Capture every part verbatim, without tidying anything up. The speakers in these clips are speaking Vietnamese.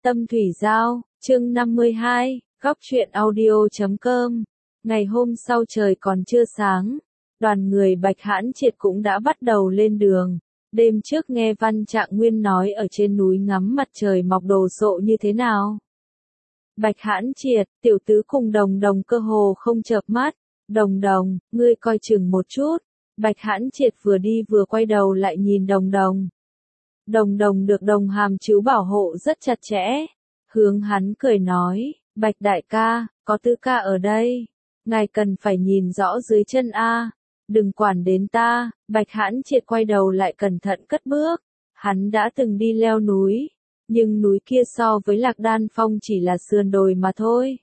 Tâm Thủy Giao, chương năm mươi hai, góc truyện audio chấm com. Ngày hôm sau trời còn chưa sáng, đoàn người Bạch Hãn Triệt cũng đã bắt đầu lên đường. Đêm trước nghe Văn Trạng Nguyên nói ở trên núi ngắm mặt trời mọc đồ sộ như thế nào. Bạch Hãn Triệt, tiểu tứ cùng Đồng Đồng cơ hồ không chợp mắt. Đồng Đồng, ngươi coi chừng một chút. Bạch Hãn Triệt vừa đi vừa quay đầu lại nhìn Đồng Đồng. Đồng Đồng được Đồng Hàm Trứu bảo hộ rất chặt chẽ. Hướng hắn cười nói, Bạch đại ca, có Tứ ca ở đây. Ngài cần phải nhìn rõ dưới chân a, đừng quản đến ta. Bạch Hãn Triệt quay đầu lại cẩn thận cất bước. Hắn đã từng đi leo núi, nhưng núi kia so với Lạc Đan Phong chỉ là sườn đồi mà thôi.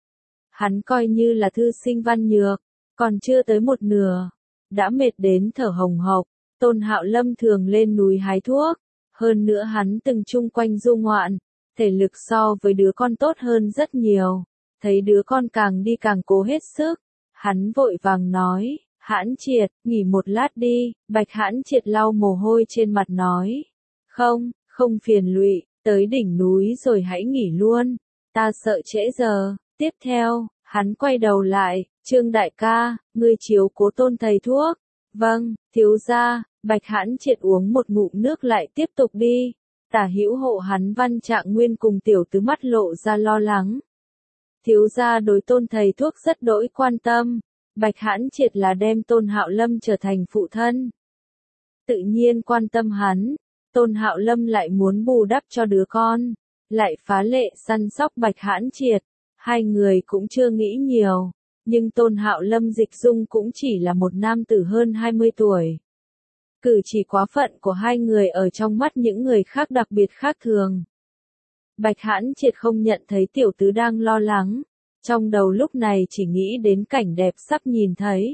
Hắn coi như là thư sinh văn nhược, còn chưa tới một nửa, đã mệt đến thở hồng hộc. Tôn Hạo Lâm thường lên núi hái thuốc, hơn nữa hắn từng chung quanh du ngoạn, thể lực so với đứa con tốt hơn rất nhiều. Thấy đứa con càng đi càng cố hết sức, hắn vội vàng nói, Hãn Triệt, nghỉ một lát đi. Bạch Hãn Triệt lau mồ hôi trên mặt nói, không, không phiền lụy, tới đỉnh núi rồi hãy nghỉ luôn, ta sợ trễ giờ. Tiếp theo, hắn quay đầu lại, Trương đại ca, ngươi chiếu cố Tôn thầy thuốc. Vâng, thiếu gia. Bạch Hãn Triệt uống một ngụm nước lại tiếp tục đi. Tả hữu hộ hắn Văn Trạng Nguyên cùng tiểu tứ mắt lộ ra lo lắng. Thiếu gia đối Tôn thầy thuốc rất đỗi quan tâm. Bạch Hãn Triệt là đem Tôn Hạo Lâm trở thành phụ thân, tự nhiên quan tâm hắn. Tôn Hạo Lâm lại muốn bù đắp cho đứa con, lại phá lệ săn sóc Bạch Hãn Triệt. Hai người cũng chưa nghĩ nhiều, nhưng Tôn Hạo Lâm dịch dung cũng chỉ là một nam tử hơn hai mươi tuổi. Cử chỉ quá phận của hai người ở trong mắt những người khác đặc biệt khác thường. Bạch Hãn Triệt không nhận thấy tiểu tứ đang lo lắng, trong đầu lúc này chỉ nghĩ đến cảnh đẹp sắp nhìn thấy.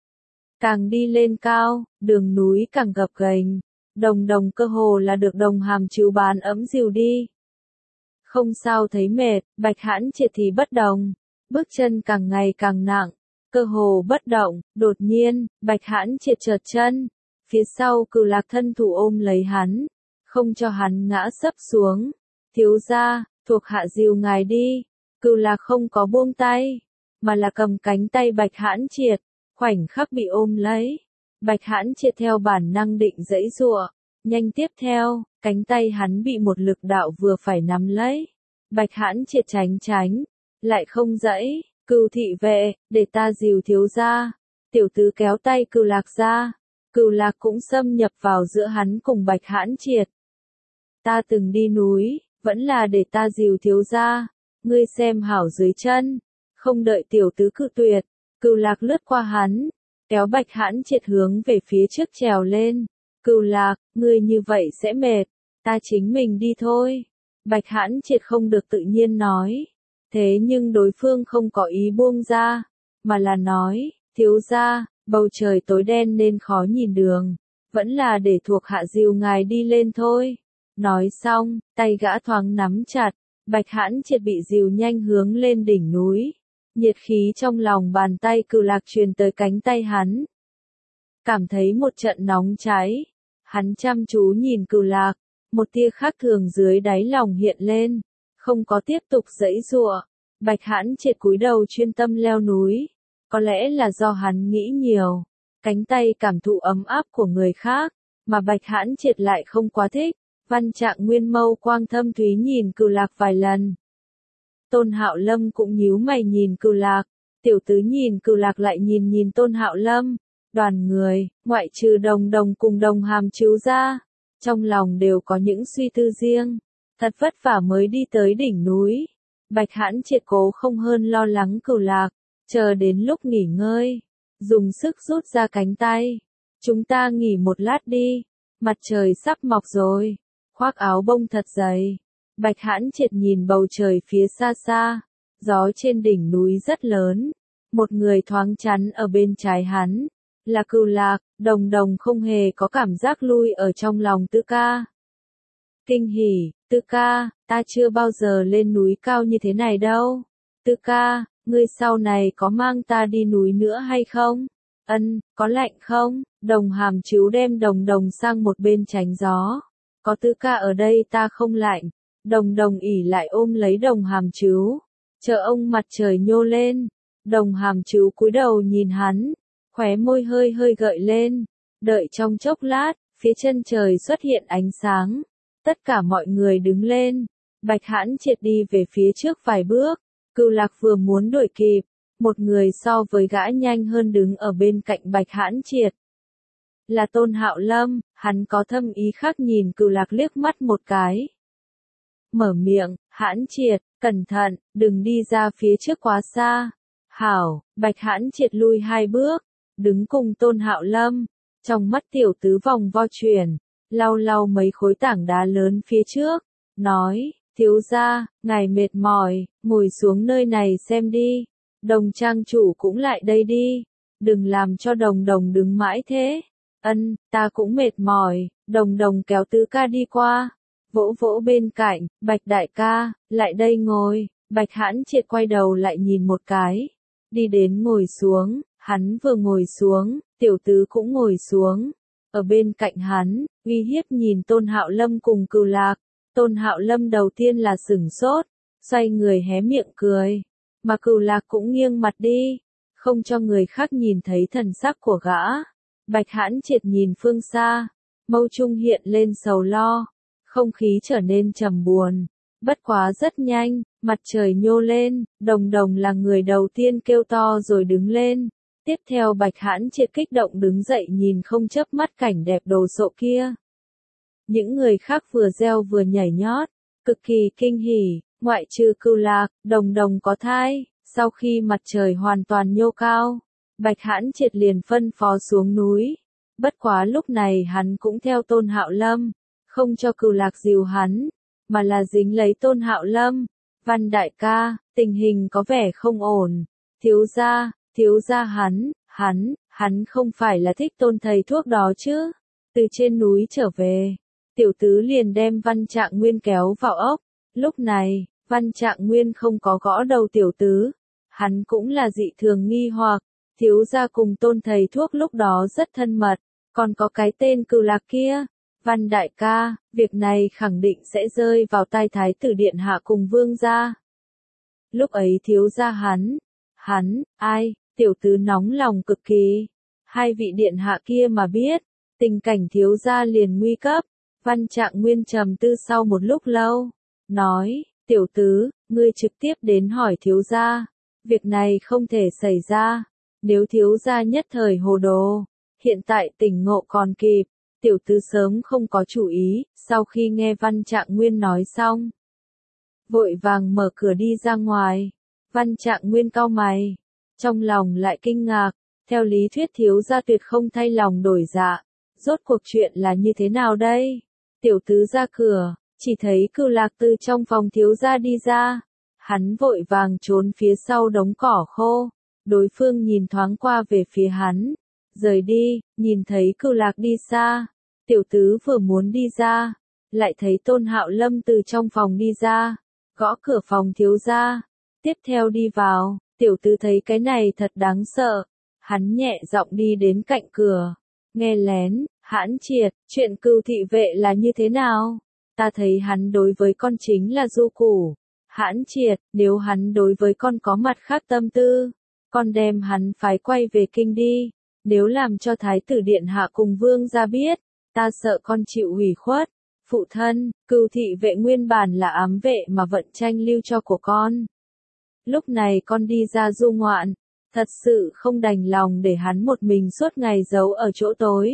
Càng đi lên cao, đường núi càng gập ghềnh, Đồng Đồng cơ hồ là được Đồng Hàm Trứu bán ấm dìu đi. Không sao thấy mệt. Bạch Hãn Triệt thì bất đồng, bước chân càng ngày càng nặng, cơ hồ bất động. Đột nhiên, Bạch Hãn Triệt trượt chân, phía sau Cửu Lạc thân thủ ôm lấy hắn, không cho hắn ngã sấp xuống. Thiếu gia, thuộc hạ dìu ngài đi. Cửu Lạc không có buông tay, mà là cầm cánh tay Bạch Hãn Triệt, khoảnh khắc bị ôm lấy. Bạch Hãn Triệt theo bản năng định giãy giụa, nhanh tiếp theo, cánh tay hắn bị một lực đạo vừa phải nắm lấy. Bạch Hãn Triệt tránh tránh, lại không giãy. Cửu thị vệ, để ta dìu thiếu gia. Tiểu tứ kéo tay Cửu Lạc ra, Cửu Lạc cũng xâm nhập vào giữa hắn cùng Bạch Hãn Triệt. Ta từng đi núi, vẫn là để ta dìu thiếu gia, ngươi xem hảo dưới chân. Không đợi tiểu tứ cự tuyệt, Cửu Lạc lướt qua hắn, kéo Bạch Hãn Triệt hướng về phía trước trèo lên. Cửu Lạc, ngươi như vậy sẽ mệt, ta chính mình đi thôi. Bạch Hãn Triệt không được tự nhiên nói, thế nhưng đối phương không có ý buông ra, mà là nói, thiếu gia, bầu trời tối đen nên khó nhìn đường, vẫn là để thuộc hạ dìu ngài đi lên thôi. Nói xong, tay gã thoáng nắm chặt, Bạch Hãn Triệt bị dìu nhanh hướng lên đỉnh núi. Nhiệt khí trong lòng bàn tay Cửu Lạc truyền tới cánh tay hắn, cảm thấy một trận nóng cháy. Hắn chăm chú nhìn Cửu Lạc, một tia khác thường dưới đáy lòng hiện lên, không có tiếp tục giãy giụa. Bạch Hãn Triệt cúi đầu chuyên tâm leo núi, có lẽ là do hắn nghĩ nhiều, cánh tay cảm thụ ấm áp của người khác, mà Bạch Hãn Triệt lại không quá thích. Văn Trạng Nguyên mâu quang thâm thúy nhìn Cửu Lạc vài lần. Tôn Hạo Lâm cũng nhíu mày nhìn Cửu Lạc, tiểu tứ nhìn Cửu Lạc lại nhìn nhìn Tôn Hạo Lâm. Đoàn người, ngoại trừ Đồng Đồng cùng Đồng Hàm Trứu ra, trong lòng đều có những suy tư riêng. Thật vất vả mới đi tới đỉnh núi. Bạch Hãn Triệt cố không hơn lo lắng Cửu Lạc, chờ đến lúc nghỉ ngơi, dùng sức rút ra cánh tay. Chúng ta nghỉ một lát đi, mặt trời sắp mọc rồi. Khoác áo bông thật dày. Bạch Hãn Triệt nhìn bầu trời phía xa xa, gió trên đỉnh núi rất lớn. Một người thoáng chắn ở bên trái hắn, là Cửu Lạc. Đồng Đồng không hề có cảm giác lui ở trong lòng Tứ ca. Kinh hỉ, Tứ ca, ta chưa bao giờ lên núi cao như thế này đâu. Tứ ca, ngươi sau này có mang ta đi núi nữa hay không? Ân, có lạnh không? Đồng Hàm Trứu đem Đồng Đồng sang một bên tránh gió. Có Tứ ca ở đây ta không lạnh. Đồng đồng ỉ lại ôm lấy đồng hàm trứu, chờ ông mặt trời nhô lên. Đồng hàm trứu cúi đầu nhìn hắn, khóe môi hơi hơi gợi lên, đợi trong chốc lát, phía chân trời xuất hiện ánh sáng. Tất cả mọi người đứng lên, Bạch Hãn Triệt đi về phía trước vài bước, Cửu Lạc vừa muốn đuổi kịp, một người so với gã nhanh hơn đứng ở bên cạnh Bạch Hãn Triệt. Là Tôn Hạo Lâm, hắn có thâm ý khác nhìn Cửu Lạc liếc mắt một cái. Mở miệng, Hãn Triệt, cẩn thận, đừng đi ra phía trước quá xa. Hảo, Bạch Hãn Triệt lui hai bước, đứng cùng Tôn Hạo Lâm, trong mắt tiểu tứ vòng vo chuyển, lau lau mấy khối tảng đá lớn phía trước, nói, thiếu gia, ngài mệt mỏi, ngồi xuống nơi này xem đi, Đồng trang chủ cũng lại đây đi, đừng làm cho đồng đồng đứng mãi thế. Ân, ta cũng mệt mỏi, đồng đồng kéo tứ ca đi qua, vỗ vỗ bên cạnh, Bạch đại ca, lại đây ngồi. Bạch Hãn Triệt quay đầu lại nhìn một cái, đi đến ngồi xuống, hắn vừa ngồi xuống, tiểu tứ cũng ngồi xuống, ở bên cạnh hắn, uy hiếp nhìn Tôn Hạo Lâm cùng Cửu Lạc. Tôn Hạo Lâm đầu tiên là sửng sốt, xoay người hé miệng cười, mà Cửu Lạc cũng nghiêng mặt đi, không cho người khác nhìn thấy thần sắc của gã. Bạch Hãn Triệt nhìn phương xa, mâu trung hiện lên sầu lo, không khí trở nên trầm buồn. Bất quá rất nhanh, mặt trời nhô lên, đồng đồng là người đầu tiên kêu to rồi đứng lên. Tiếp theo Bạch Hãn Triệt kích động đứng dậy nhìn không chớp mắt cảnh đẹp đồ sộ kia. Những người khác vừa reo vừa nhảy nhót, cực kỳ kinh hỉ, ngoại trừ Cửu Lạc, đồng đồng có thai. Sau khi mặt trời hoàn toàn nhô cao, Bạch Hãn Triệt liền phân phó xuống núi. Bất quá lúc này hắn cũng theo Tôn Hạo Lâm, không cho Cửu Lạc dìu hắn, mà là dính lấy Tôn Hạo Lâm. Văn đại ca, tình hình có vẻ không ổn. Thiếu gia, thiếu gia hắn, hắn, hắn không phải là thích Tôn thầy thuốc đó chứ. Từ trên núi trở về, tiểu tứ liền đem Văn Trạng Nguyên kéo vào ốc. Lúc này, Văn Trạng Nguyên không có gõ đầu tiểu tứ. Hắn cũng là dị thường nghi hoặc, thiếu gia cùng Tôn thầy thuốc lúc đó rất thân mật, còn có cái tên Cửu Lạc kia. Văn đại ca, việc này khẳng định sẽ rơi vào tai thái tử điện hạ cùng vương gia. Lúc ấy thiếu gia hắn, hắn, ai, tiểu tứ nóng lòng cực kỳ. Hai vị điện hạ kia mà biết, tình cảnh thiếu gia liền nguy cấp. Văn Trạng Nguyên trầm tư sau một lúc lâu, nói, tiểu tứ, ngươi trực tiếp đến hỏi thiếu gia. Việc này không thể xảy ra, nếu thiếu gia nhất thời hồ đồ, hiện tại tỉnh ngộ còn kịp. Tiểu tứ sớm không có chủ ý, sau khi nghe Văn Trạng Nguyên nói xong, vội vàng mở cửa đi ra ngoài. Văn Trạng Nguyên cau mày, trong lòng lại kinh ngạc, theo lý thuyết thiếu gia tuyệt không thay lòng đổi dạ, rốt cuộc chuyện là như thế nào đây? Tiểu tứ ra cửa, chỉ thấy Cửu Lạc từ trong phòng thiếu gia đi ra, hắn vội vàng trốn phía sau đống cỏ khô, đối phương nhìn thoáng qua về phía hắn. Rời đi, nhìn thấy Cửu Lạc đi xa, tiểu tứ vừa muốn đi ra, lại thấy Tôn Hạo Lâm từ trong phòng đi ra, gõ cửa phòng thiếu gia, tiếp theo đi vào, tiểu tứ thấy cái này thật đáng sợ, hắn nhẹ giọng đi đến cạnh cửa, nghe lén, Hãn Triệt, chuyện Cửu thị vệ là như thế nào? Ta thấy hắn đối với con chính là du củ. Hãn Triệt, nếu hắn đối với con có mặt khác tâm tư, con đem hắn phái quay về kinh đi. Nếu làm cho thái tử điện hạ cùng vương gia biết, ta sợ con chịu ủy khuất. Phụ thân, Cửu thị vệ nguyên bản là ám vệ mà vận tranh lưu cho của con. Lúc này con đi ra du ngoạn, thật sự không đành lòng để hắn một mình suốt ngày giấu ở chỗ tối.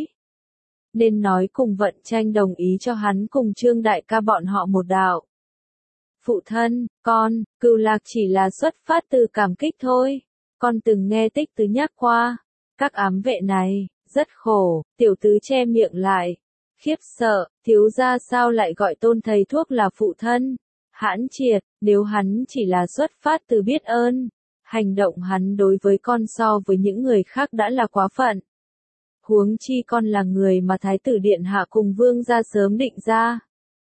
Nên nói cùng vận tranh đồng ý cho hắn cùng Trương đại ca bọn họ một đạo. Phụ thân, con, Cửu Lạc chỉ là xuất phát từ cảm kích thôi. Con từng nghe Tích Tứ nhắc qua. Các ám vệ này, rất khổ. Tiểu tứ che miệng lại. Khiếp sợ, thiếu gia sao lại gọi Tôn thầy thuốc là phụ thân? Hãn Triệt, nếu hắn chỉ là xuất phát từ biết ơn, hành động hắn đối với con so với những người khác đã là quá phận. Huống chi con là người mà thái tử điện hạ cùng vương gia sớm định ra.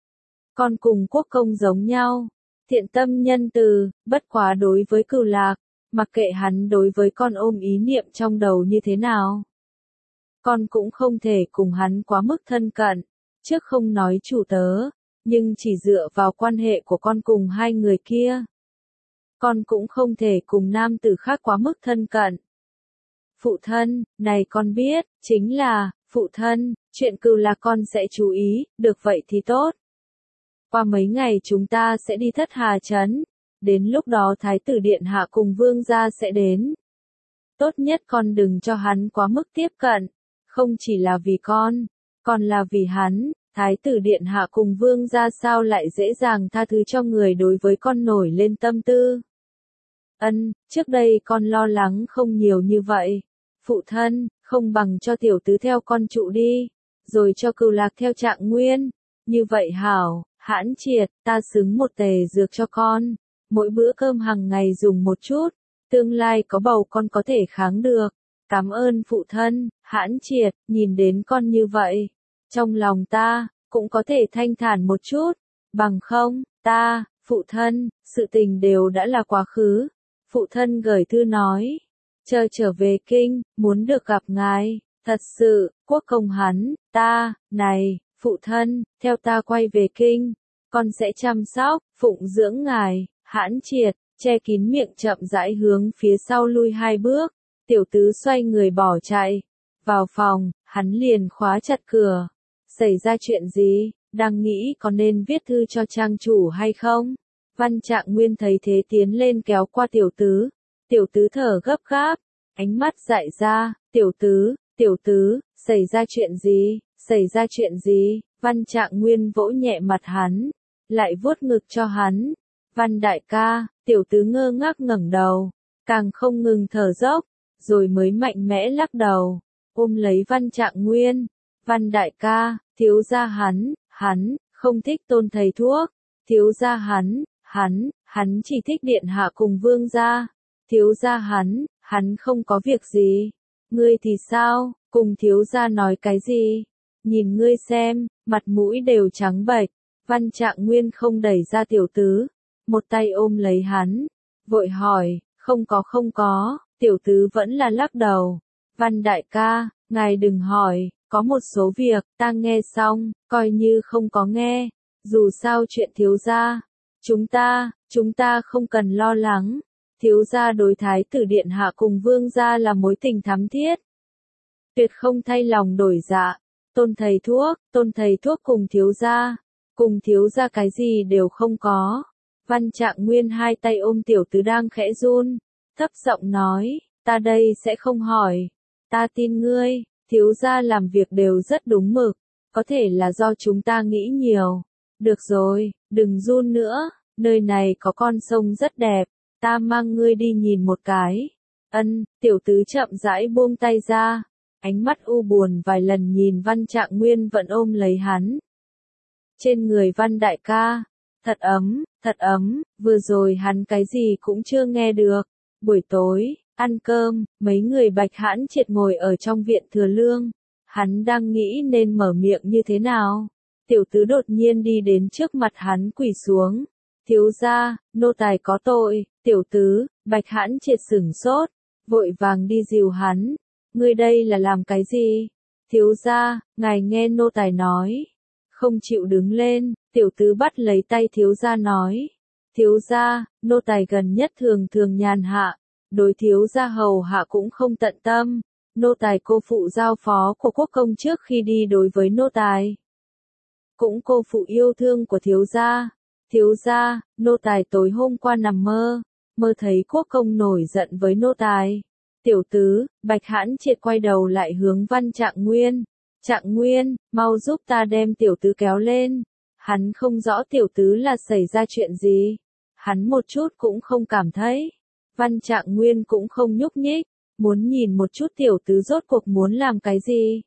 Con cùng quốc công giống nhau, thiện tâm nhân từ, bất quá đối với Cửu Lạc, mặc kệ hắn đối với con ôm ý niệm trong đầu như thế nào. Con cũng không thể cùng hắn quá mức thân cận, trước không nói chủ tớ, nhưng chỉ dựa vào quan hệ của con cùng hai người kia. Con cũng không thể cùng nam tử khác quá mức thân cận. Phụ thân, này con biết, chính là, phụ thân, chuyện Cừu Lạc con sẽ chú ý, được vậy thì tốt. Qua mấy ngày chúng ta sẽ đi Thất Hà Trấn, đến lúc đó Thái tử Điện Hạ cùng Vương gia sẽ đến. Tốt nhất con đừng cho hắn quá mức tiếp cận, không chỉ là vì con, còn là vì hắn, Thái tử Điện Hạ cùng Vương gia sao lại dễ dàng tha thứ cho người đối với con nổi lên tâm tư. Ân, trước đây con lo lắng không nhiều như vậy. Phụ thân, không bằng cho tiểu tứ theo con trụ đi, rồi cho Cừu Lạc theo Trạng Nguyên. Như vậy hảo, Hãn Triệt, ta xứng một tề dược cho con, mỗi bữa cơm hàng ngày dùng một chút, tương lai có bầu con có thể kháng được. Cảm ơn phụ thân, Hãn Triệt, nhìn đến con như vậy, trong lòng ta, cũng có thể thanh thản một chút, bằng không, ta, phụ thân, sự tình đều đã là quá khứ. Phụ thân gửi thư nói, chờ trở về kinh, muốn được gặp ngài, thật sự, Quốc Công hắn, ta, này, phụ thân, theo ta quay về kinh, con sẽ chăm sóc, phụng dưỡng ngài. Hãn Triệt, che kín miệng chậm rãi hướng phía sau lui hai bước, tiểu tứ xoay người bỏ chạy, vào phòng, hắn liền khóa chặt cửa. Xảy ra chuyện gì, đang nghĩ có nên viết thư cho trang chủ hay không? Văn Trạng Nguyên thấy thế tiến lên kéo qua tiểu tứ, tiểu tứ thở gấp gáp, ánh mắt dại ra, tiểu tứ, tiểu tứ, xảy ra chuyện gì, xảy ra chuyện gì? Văn Trạng Nguyên vỗ nhẹ mặt hắn, lại vuốt ngực cho hắn. Văn đại ca, tiểu tứ ngơ ngác ngẩng đầu, càng không ngừng thở dốc, rồi mới mạnh mẽ lắc đầu, ôm lấy Văn Trạng Nguyên. Văn đại ca, thiếu gia hắn, hắn, không thích Tôn thầy thuốc, thiếu gia hắn, hắn, hắn chỉ thích Điện Hạ cùng Vương gia, thiếu gia hắn, hắn không có việc gì, ngươi thì sao, cùng thiếu gia nói cái gì, nhìn ngươi xem, mặt mũi đều trắng bệch. Văn Trạng Nguyên không đẩy ra tiểu tứ, một tay ôm lấy hắn, vội hỏi, không có không có, tiểu tứ vẫn là lắc đầu. Văn đại ca, ngài đừng hỏi, có một số việc, ta nghe xong, coi như không có nghe, dù sao chuyện thiếu gia, chúng ta, chúng ta không cần lo lắng, thiếu gia đối Thái tử Điện Hạ cùng Vương gia là mối tình thắm thiết. Tuyệt không thay lòng đổi dạ, Tôn thầy thuốc, Tôn thầy thuốc cùng thiếu gia, cùng thiếu gia cái gì đều không có. Văn Trạng Nguyên hai tay ôm tiểu tứ đang khẽ run, thấp giọng nói, ta đây sẽ không hỏi, ta tin ngươi, thiếu gia làm việc đều rất đúng mực, có thể là do chúng ta nghĩ nhiều. Được rồi, đừng run nữa, nơi này có con sông rất đẹp, ta mang ngươi đi nhìn một cái. Ân, tiểu tứ chậm rãi buông tay ra, ánh mắt u buồn vài lần nhìn Văn Trạng Nguyên vẫn ôm lấy hắn. Trên người Văn đại ca, thật ấm, thật ấm, vừa rồi hắn cái gì cũng chưa nghe được. Buổi tối, ăn cơm, mấy người Bạch Hãn Triệt ngồi ở trong viện Thừa Lương. Hắn đang nghĩ nên mở miệng như thế nào. Tiểu tứ đột nhiên đi đến trước mặt hắn quỳ xuống. Thiếu gia, nô tài có tội. Tiểu tứ, Bạch Hãn Triệt sửng sốt, vội vàng đi dìu hắn. Ngươi đây là làm cái gì? Thiếu gia, ngài nghe nô tài nói. Không chịu đứng lên, tiểu tứ bắt lấy tay thiếu gia nói. Thiếu gia, nô tài gần nhất thường thường nhàn hạ, đối thiếu gia hầu hạ cũng không tận tâm. Nô tài cô phụ giao phó của quốc công trước khi đi đối với nô tài. Cũng cô phụ yêu thương của thiếu gia. Thiếu gia, nô tài tối hôm qua nằm mơ, mơ thấy quốc công nổi giận với nô tài. Tiểu tứ, Bạch Hãn Triệt quay đầu lại hướng Văn Trạng Nguyên. Trạng Nguyên, mau giúp ta đem tiểu tứ kéo lên. Hắn không rõ tiểu tứ là xảy ra chuyện gì. Hắn một chút cũng không cảm thấy. Văn Trạng Nguyên cũng không nhúc nhích, muốn nhìn một chút tiểu tứ rốt cuộc muốn làm cái gì.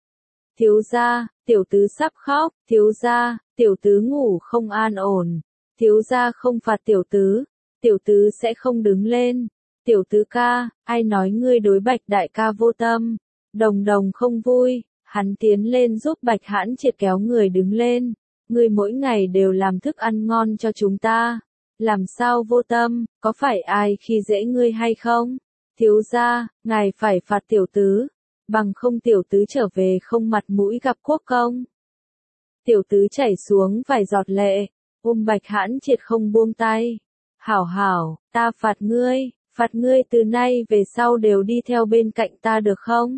Thiếu gia, tiểu tứ sắp khóc, thiếu gia, tiểu tứ ngủ không an ổn. Thiếu gia không phạt tiểu tứ, tiểu tứ sẽ không đứng lên. Tiểu tứ ca, ai nói ngươi đối Bạch đại ca vô tâm. Đồng đồng không vui, hắn tiến lên giúp Bạch Hãn Triệt kéo người đứng lên. Ngươi mỗi ngày đều làm thức ăn ngon cho chúng ta. Làm sao vô tâm, có phải ai khi dễ ngươi hay không? Thiếu gia, ngài phải phạt tiểu tứ, bằng không tiểu tứ trở về không mặt mũi gặp quốc công. Tiểu tứ chảy xuống vài giọt lệ, ôm Bạch Hãn Triệt không buông tay. Hảo hảo, ta phạt ngươi, phạt ngươi từ nay về sau đều đi theo bên cạnh ta được không?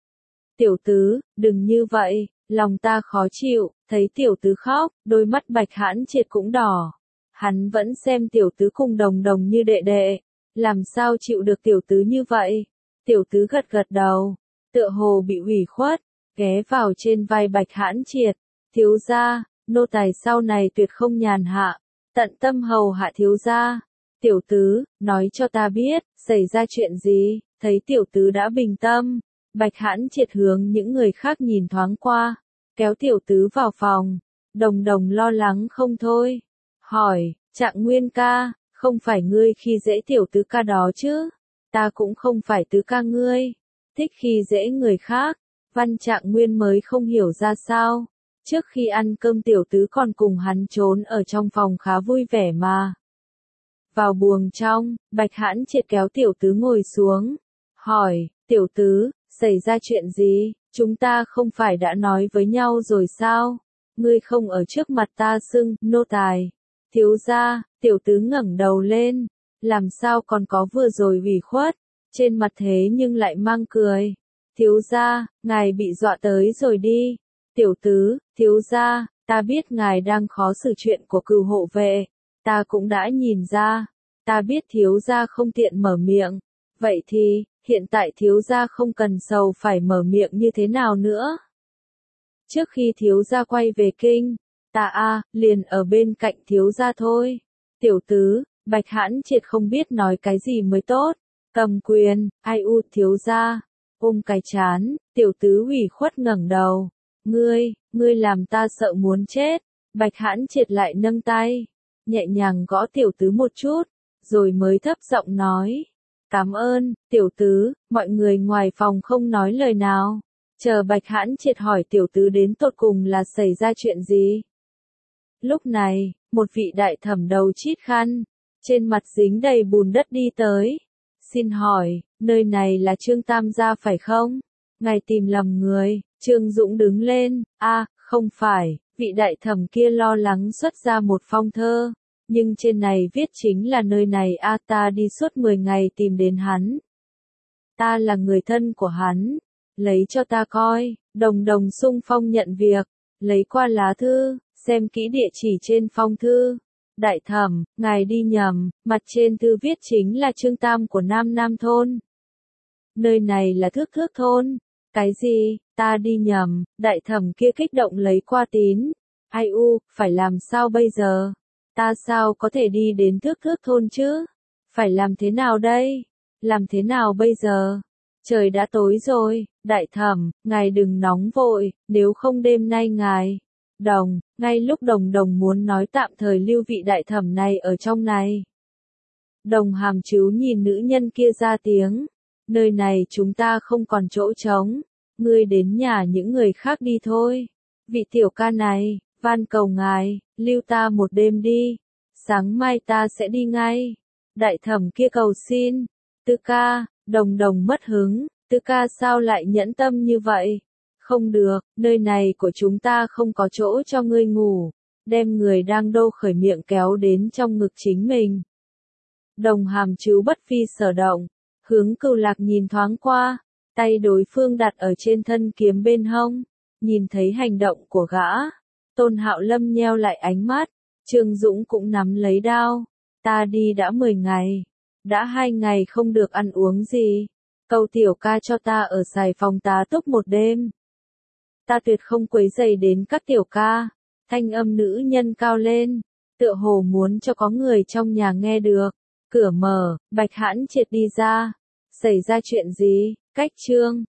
Tiểu tứ, đừng như vậy, lòng ta khó chịu, thấy tiểu tứ khóc, đôi mắt Bạch Hãn Triệt cũng đỏ. Hắn vẫn xem tiểu tứ cùng đồng đồng như đệ đệ, làm sao chịu được tiểu tứ như vậy? Tiểu tứ gật gật đầu, tựa hồ bị ủy khuất, ghé vào trên vai Bạch Hãn Triệt. Thiếu gia, nô tài sau này tuyệt không nhàn hạ, tận tâm hầu hạ thiếu gia. Tiểu tứ, nói cho ta biết, xảy ra chuyện gì? Thấy tiểu tứ đã bình tâm, Bạch Hãn Triệt hướng những người khác nhìn thoáng qua, kéo tiểu tứ vào phòng. Đồng đồng lo lắng không thôi, hỏi, Trạng Nguyên ca, không phải ngươi khi dễ tiểu tứ ca đó chứ? Ta cũng không phải tứ ca ngươi, thích khi dễ người khác. Văn Trạng Nguyên mới không hiểu ra sao. Trước khi ăn cơm tiểu tứ còn cùng hắn trốn ở trong phòng khá vui vẻ mà. Vào buồng trong, Bạch Hãn Triệt kéo tiểu tứ ngồi xuống, hỏi, tiểu tứ, xảy ra chuyện gì? Chúng ta không phải đã nói với nhau rồi sao? Ngươi không ở trước mặt ta xưng, nô tài. Thiếu gia, tiểu tứ ngẩng đầu lên, làm sao còn có vừa rồi ủy khuất, trên mặt thế nhưng lại mang cười. Thiếu gia, ngài bị dọa tới rồi đi. Tiểu tứ, thiếu gia, ta biết ngài đang khó xử chuyện của cừu hộ vệ, ta cũng đã nhìn ra, ta biết thiếu gia không tiện mở miệng, vậy thì, hiện tại thiếu gia không cần sầu phải mở miệng như thế nào nữa. Trước khi thiếu gia quay về kinh, ta a, liền ở bên cạnh thiếu gia thôi. Tiểu tứ, Bạch Hãn Triệt không biết nói cái gì mới tốt, cầm quyền, ai u thiếu gia, ôm cái chán, tiểu tứ ủy khuất ngẩng đầu. Ngươi, ngươi làm ta sợ muốn chết. Bạch Hãn Triệt lại nâng tay, nhẹ nhàng gõ tiểu tứ một chút, rồi mới thấp giọng nói. Cảm ơn, tiểu tứ, mọi người ngoài phòng không nói lời nào. Chờ Bạch Hãn Triệt hỏi tiểu tứ đến tột cùng là xảy ra chuyện gì. Lúc này, một vị đại thẩm đầu chít khăn, trên mặt dính đầy bùn đất đi tới. Xin hỏi, nơi này là Trương Tam gia phải không? Ngài tìm lầm người. Trương Dũng đứng lên, a, không phải, vị đại thẩm kia lo lắng xuất ra một phong thơ, nhưng trên này viết chính là nơi này a, ta đi suốt mười ngày tìm đến hắn. Ta là người thân của hắn, lấy cho ta coi. Đồng đồng sung phong nhận việc, lấy qua lá thư, xem kỹ địa chỉ trên phong thư. Đại thẩm, ngài đi nhầm, mặt trên thư viết chính là Trương Tam của Nam Nam thôn. Nơi này là Thước Thước thôn. Cái gì, ta đi nhầm, đại thẩm kia kích động lấy qua tín. Ai u, phải làm sao bây giờ? Ta sao có thể đi đến Thước Thước thôn chứ? Phải làm thế nào đây? Làm thế nào bây giờ? Trời đã tối rồi, đại thẩm, ngài đừng nóng vội, nếu không đêm nay ngài. Đồng, ngay lúc đồng đồng muốn nói tạm thời lưu vị đại thẩm này ở trong này. Đồng Hàm Trứu nhìn nữ nhân kia ra tiếng. Nơi này chúng ta không còn chỗ trống, ngươi đến nhà những người khác đi thôi. Vị tiểu ca này, van cầu ngài, lưu ta một đêm đi, sáng mai ta sẽ đi ngay. Đại thẩm kia cầu xin, Tư ca, đồng đồng mất hứng, Tư ca sao lại nhẫn tâm như vậy? Không được, nơi này của chúng ta không có chỗ cho ngươi ngủ, đem người đang đô khởi miệng kéo đến trong ngực chính mình. Đồng Hàm Trứu bất phi sở động. Hướng Cửu Lạc nhìn thoáng qua, tay đối phương đặt ở trên thân kiếm bên hông, nhìn thấy hành động của gã. Tôn Hạo Lâm nheo lại ánh mắt, Trương Dũng cũng nắm lấy đao. Ta đi đã mười ngày, đã hai ngày không được ăn uống gì. Cầu tiểu ca cho ta ở xài phòng tá túc một đêm. Ta tuyệt không quấy rầy đến các tiểu ca. Thanh âm nữ nhân cao lên, tựa hồ muốn cho có người trong nhà nghe được. Cửa mở, Bạch Hãn Triệt đi ra. Xảy ra chuyện gì? Cách Trương